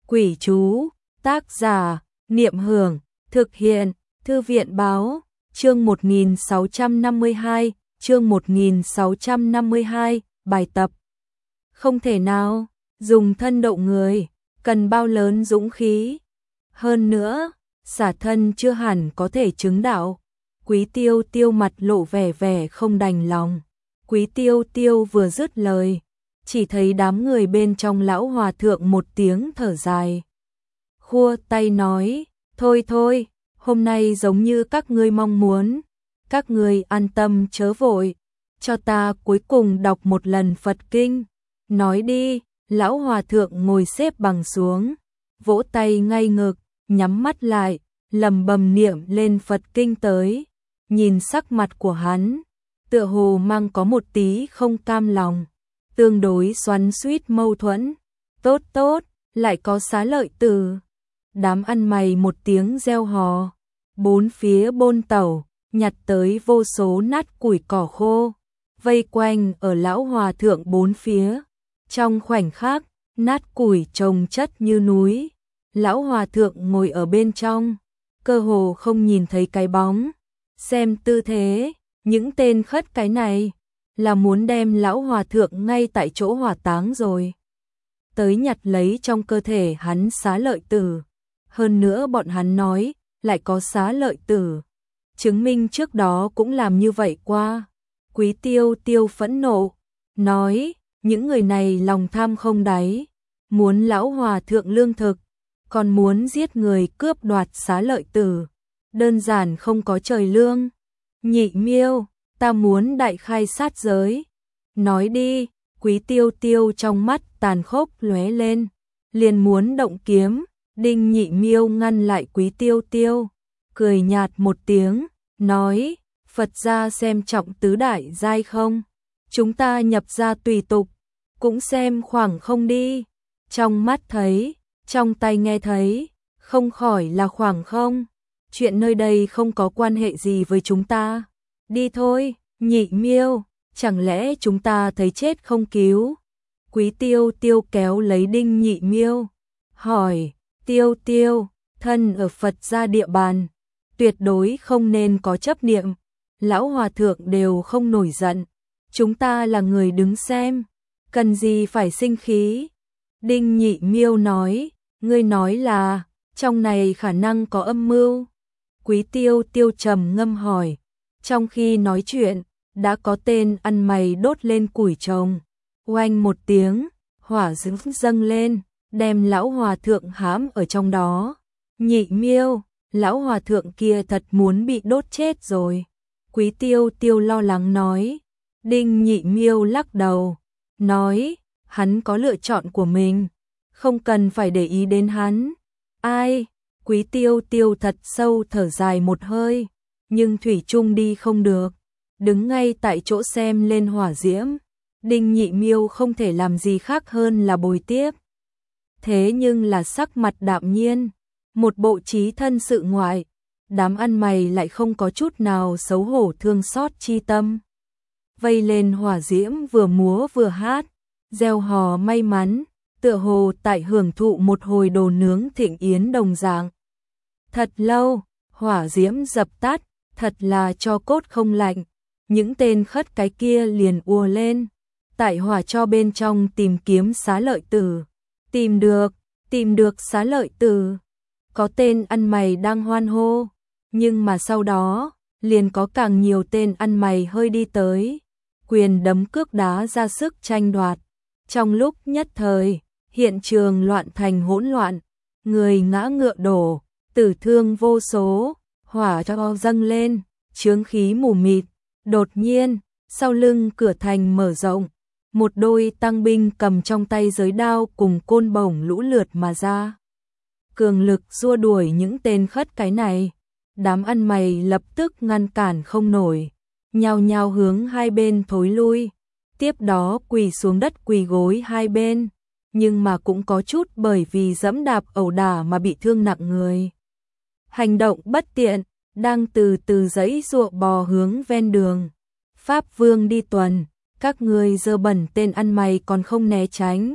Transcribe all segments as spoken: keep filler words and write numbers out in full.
Quỷ chú, tác giả, Niệm Hưởng, thực hiện, Thư viện báo, chương một nghìn sáu trăm năm mươi hai, chương một nghìn sáu trăm năm mươi hai, bài tập. Không thể nào, dùng thân độ người, cần bao lớn dũng khí. Hơn nữa, xả thân chưa hẳn có thể chứng đạo. Quý Tiêu Tiêu mặt lộ vẻ vẻ không đành lòng. Quý Tiêu Tiêu vừa dứt lời, chỉ thấy đám người bên trong lão hòa thượng một tiếng thở dài. Khua tay nói, thôi thôi, hôm nay giống như các ngươi mong muốn. Các ngươi an tâm chớ vội, cho ta cuối cùng đọc một lần Phật Kinh. Nói đi, lão hòa thượng ngồi xếp bằng xuống, vỗ tay ngay ngực, nhắm mắt lại, lẩm bẩm niệm lên Phật Kinh tới. Nhìn sắc mặt của hắn, tựa hồ mang có một tí không cam lòng, tương đối xoắn xuýt mâu thuẫn. Tốt tốt, lại có xá lợi tử. Đám ăn mày một tiếng reo hò, bốn phía bôn tẩu, nhặt tới vô số nát củi cỏ khô, vây quanh ở lão hòa thượng bốn phía. Trong khoảnh khắc, nát củi chồng chất như núi, lão hòa thượng ngồi ở bên trong, cơ hồ không nhìn thấy cái bóng. Xem tư thế, những tên khất cái này là muốn đem lão hòa thượng ngay tại chỗ hỏa táng rồi. Tới nhặt lấy trong cơ thể hắn xá lợi tử. Hơn nữa bọn hắn nói, lại có xá lợi tử. Chứng minh trước đó cũng làm như vậy qua. Quý Tiêu Tiêu phẫn nộ, nói, những người này lòng tham không đáy, muốn lão hòa thượng lương thực, còn muốn giết người cướp đoạt xá lợi tử. Đơn giản không có trời lương. Nhị Miêu, ta muốn đại khai sát giới. Nói đi. Quý Tiêu Tiêu trong mắt tàn khốc lóe lên, liền muốn động kiếm. Đinh Nhị Miêu ngăn lại Quý Tiêu Tiêu, cười nhạt một tiếng, nói, Phật gia xem trọng tứ đại giai không? Chúng ta nhập gia tùy tục, cũng xem khoảng không đi. Trong mắt thấy, trong tai nghe thấy, không khỏi là khoảng không. Chuyện nơi đây không có quan hệ gì với chúng ta. Đi thôi, Nhị Miêu, chẳng lẽ chúng ta thấy chết không cứu? Quý Tiêu Tiêu kéo lấy Đinh Nhị Miêu, hỏi, Tiêu Tiêu, thân ở Phật gia địa bàn, tuyệt đối không nên có chấp niệm. Lão hòa thượng đều không nổi giận, chúng ta là người đứng xem, cần gì phải sinh khí? Đinh Nhị Miêu nói, ngươi nói là, trong này khả năng có âm mưu. Quý Tiêu Tiêu trầm ngâm hỏi, trong khi nói chuyện, đã có tên ăn mày đốt lên củi trồng. Oanh một tiếng, hỏa dữ dâng lên, đem lão hòa thượng hãm ở trong đó. Nhị Miêu, lão hòa thượng kia thật muốn bị đốt chết rồi. Quý Tiêu Tiêu lo lắng nói. Đinh Nhị Miêu lắc đầu, nói, hắn có lựa chọn của mình, không cần phải để ý đến hắn. Ai? Quý Tiêu Tiêu thật sâu thở dài một hơi, nhưng thủy chung đi không được, đứng ngay tại chỗ xem lên hỏa diễm. Đinh Nhị Miêu không thể làm gì khác hơn là bồi tiếp. Thế nhưng là sắc mặt đạm nhiên, một bộ trí thân sự ngoại, đám ăn mày lại không có chút nào xấu hổ thương xót chi tâm. Vây lên hỏa diễm vừa múa vừa hát, reo hò may mắn, tựa hồ tại hưởng thụ một hồi đồ nướng thịnh yến đồng dạng. Thật lâu, hỏa diễm dập tắt, thật là cho cốt không lạnh, những tên khất cái kia liền ùa lên, tại hỏa cho bên trong tìm kiếm xá lợi tử. Tìm được, tìm được xá lợi tử. Có tên ăn mày đang hoan hô, nhưng mà sau đó, liền có càng nhiều tên ăn mày hơi đi tới, quyền đấm cước đá ra sức tranh đoạt. Trong lúc nhất thời, hiện trường loạn thành hỗn loạn, người ngã ngựa đổ, tử thương vô số, hỏa cho dâng lên, chướng khí mù mịt. Đột nhiên, sau lưng cửa thành mở rộng, một đôi tăng binh cầm trong tay giới đao cùng côn bổng lũ lượt mà ra. Cường lực xua đuổi những tên khất cái này, đám ăn mày lập tức ngăn cản không nổi, nhao nhao hướng hai bên thối lui, tiếp đó quỳ xuống đất quỳ gối hai bên, nhưng mà cũng có chút bởi vì dẫm đạp ẩu đả mà bị thương nặng người. Hành động bất tiện, đang từ từ giãy giụa bò hướng ven đường. Pháp Vương đi tuần, các ngươi dơ bẩn tên ăn mày còn không né tránh.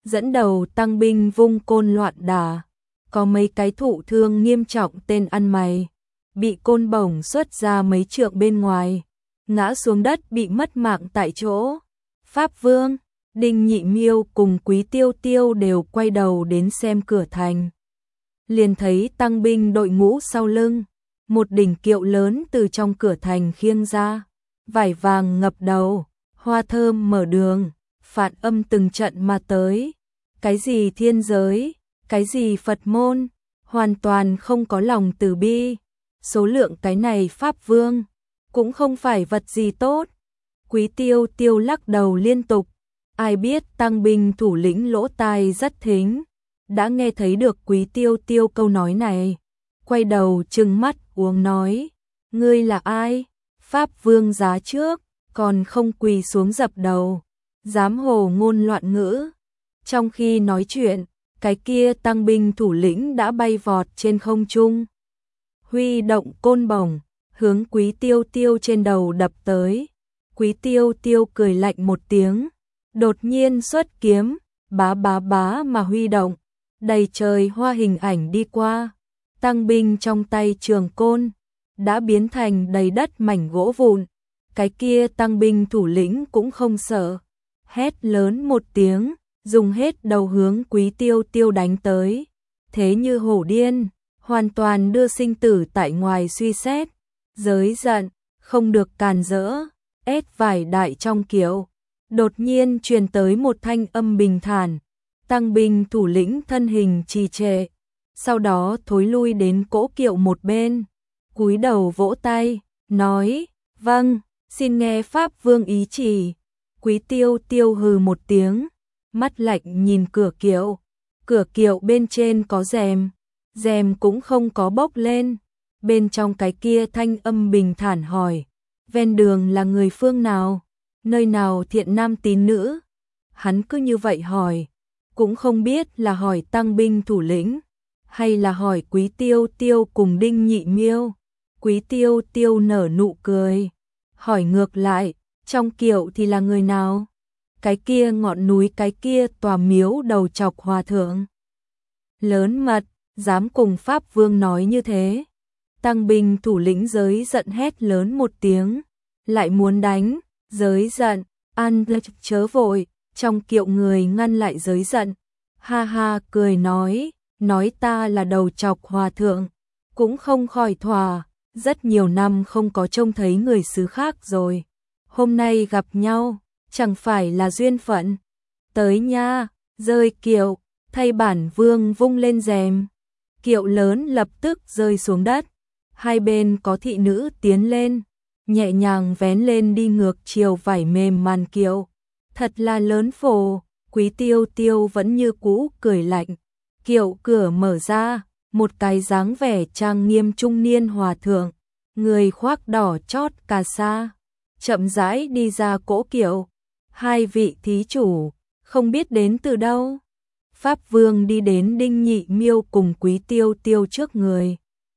dẫn đầu tăng binh vung côn loạn đả. Có mấy cái thụ thương nghiêm trọng tên ăn mày, bị côn bổng xuất ra mấy trượng bên ngoài, ngã xuống đất bị mất mạng tại chỗ. Pháp Vương, Đinh Nhị Miêu cùng Quý Tiêu Tiêu đều quay đầu đến xem cửa thành. Liền thấy tăng binh đội ngũ sau lưng, một đỉnh kiệu lớn từ trong cửa thành khiêng ra, vải vàng ngập đầu, hoa thơm mở đường, phạn âm từng trận mà tới. Cái gì thiên giới, cái gì Phật môn, hoàn toàn không có lòng từ bi. Số lượng cái này Pháp Vương cũng không phải vật gì tốt. Quý Tiêu Tiêu lắc đầu liên tục, ai biết tăng binh thủ lĩnh lỗ tai rất thính, đã nghe thấy được Quý Tiêu Tiêu câu nói này, quay đầu trừng mắt uống nói, ngươi là ai? Pháp Vương giá trước, còn không quỳ xuống dập đầu, dám hồ ngôn loạn ngữ. Trong khi nói chuyện, cái kia tăng binh thủ lĩnh đã bay vọt trên không trung, huy động côn bổng, hướng Quý Tiêu Tiêu trên đầu đập tới. Quý Tiêu Tiêu cười lạnh một tiếng, đột nhiên xuất kiếm, bá bá bá mà huy động, đầy trời hoa hình ảnh đi qua. Tăng binh trong tay trường côn đã biến thành đầy đất mảnh gỗ vụn. Cái kia tăng binh thủ lĩnh cũng không sợ, hét lớn một tiếng, dùng hết đầu hướng Quý Tiêu Tiêu đánh tới. Thế như hổ điên, hoàn toàn đưa sinh tử tại ngoài suy xét. Giới giận, không được càn rỡ, ép vải đại trong kiệu. Đột nhiên truyền tới một thanh âm bình thản, tăng binh thủ lĩnh thân hình trì trệ, sau đó thối lui đến cỗ kiệu một bên, cúi đầu vỗ tay, nói, vâng, xin nghe Pháp Vương ý chỉ. Quý Tiêu Tiêu hừ một tiếng, mắt lạnh nhìn cửa kiệu, cửa kiệu bên trên có rèm, rèm cũng không có bốc lên. Bên trong cái kia thanh âm bình thản hỏi, ven đường là người phương nào, nơi nào thiện nam tín nữ? Hắn cứ như vậy hỏi, cũng không biết là hỏi tăng binh thủ lĩnh, hay là hỏi Quý Tiêu Tiêu cùng Đinh Nhị Miêu. Quý Tiêu Tiêu nở nụ cười, hỏi ngược lại, trong kiệu thì là người nào? Cái kia ngọn núi, cái kia tòa miếu đầu chọc hòa thượng. Lớn mật, dám cùng Pháp Vương nói như thế. Tăng binh thủ lĩnh giới giận hét lớn một tiếng, lại muốn đánh. Giới giận, an chớ vội, trong kiệu người ngăn lại giới giận. Ha ha cười nói, nói ta là đầu chọc hòa thượng, cũng không khỏi thỏa, rất nhiều năm không có trông thấy người xứ khác rồi. Hôm nay gặp nhau, chẳng phải là duyên phận. Tới nha, rơi kiệu, thay bản vương vung lên rèm. Kiệu lớn lập tức rơi xuống đất, hai bên có thị nữ tiến lên, nhẹ nhàng vén lên đi ngược chiều vải mềm màn kiệu. Thật là lớn phồ. Quý Tiêu Tiêu vẫn như cũ cười lạnh. Kiệu cửa mở ra, một cái dáng vẻ trang nghiêm trung niên hòa thượng, người khoác đỏ chót cà sa, chậm rãi đi ra cỗ kiệu. Hai vị thí chủ, không biết đến từ đâu? Pháp Vương đi đến Đinh Nhị Miêu cùng Quý Tiêu Tiêu trước người,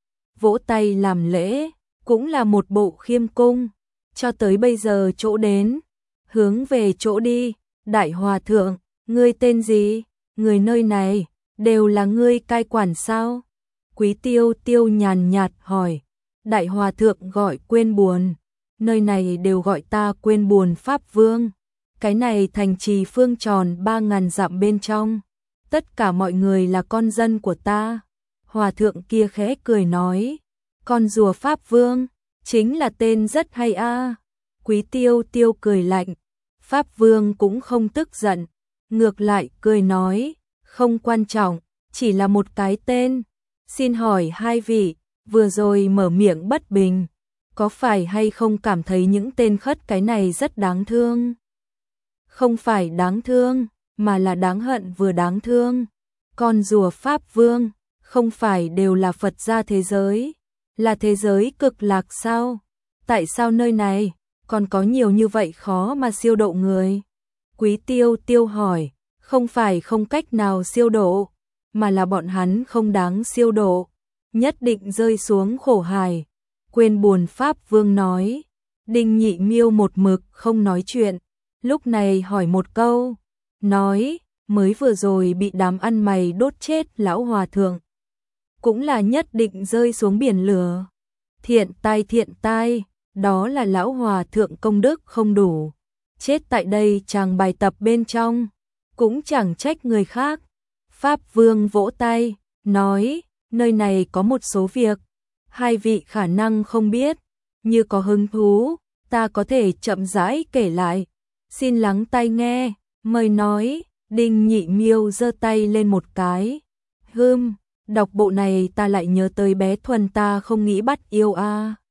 vỗ tay làm lễ, cũng là một bộ khiêm cung. Cho tới bây giờ chỗ đến, hướng về chỗ đi. Đại hòa thượng, ngươi tên gì? Người nơi này đều là ngươi cai quản sao? Quý Tiêu Tiêu nhàn nhạt hỏi. Đại hòa thượng gọi Quên Buồn, nơi này đều gọi ta Quên Buồn Pháp Vương. Cái này thành trì phương tròn ba ngàn dặm bên trong, tất cả mọi người là con dân của ta. Hòa thượng kia khẽ cười nói, con rùa Pháp Vương, chính là tên rất hay a. À. Quý Tiêu Tiêu cười lạnh, Pháp Vương cũng không tức giận, ngược lại cười nói, không quan trọng, chỉ là một cái tên. Xin hỏi hai vị, vừa rồi mở miệng bất bình, có phải hay không cảm thấy những tên khất cái này rất đáng thương? Không phải đáng thương, mà là đáng hận vừa đáng thương. Con rùa Pháp Vương, không phải đều là Phật gia thế giới, là thế giới cực lạc sao? Tại sao nơi này còn có nhiều như vậy khó mà siêu độ người? Quý Tiêu Tiêu hỏi, không phải không cách nào siêu độ, mà là bọn hắn không đáng siêu độ, nhất định rơi xuống khổ hải. Quên Buồn Pháp Vương nói. Đinh Nhị Miêu một mực không nói chuyện, lúc này hỏi một câu, nói, mới vừa rồi bị đám ăn mày đốt chết lão hòa thượng. Cũng là nhất định rơi xuống biển lửa. Thiện tai thiện tai, đó là lão hòa thượng công đức không đủ. Chết tại đây chàng bài tập bên trong, cũng chẳng trách người khác. Pháp Vương vỗ tay, nói, nơi này có một số việc, hai vị khả năng không biết, như có hứng thú, ta có thể chậm rãi kể lại. Xin lắng tai nghe, mời nói. Đinh Nhị Miêu giơ tay lên một cái. Hừm, đọc bộ này ta lại nhớ tới bé Thuần ta không nghĩ bắt yêu a. À.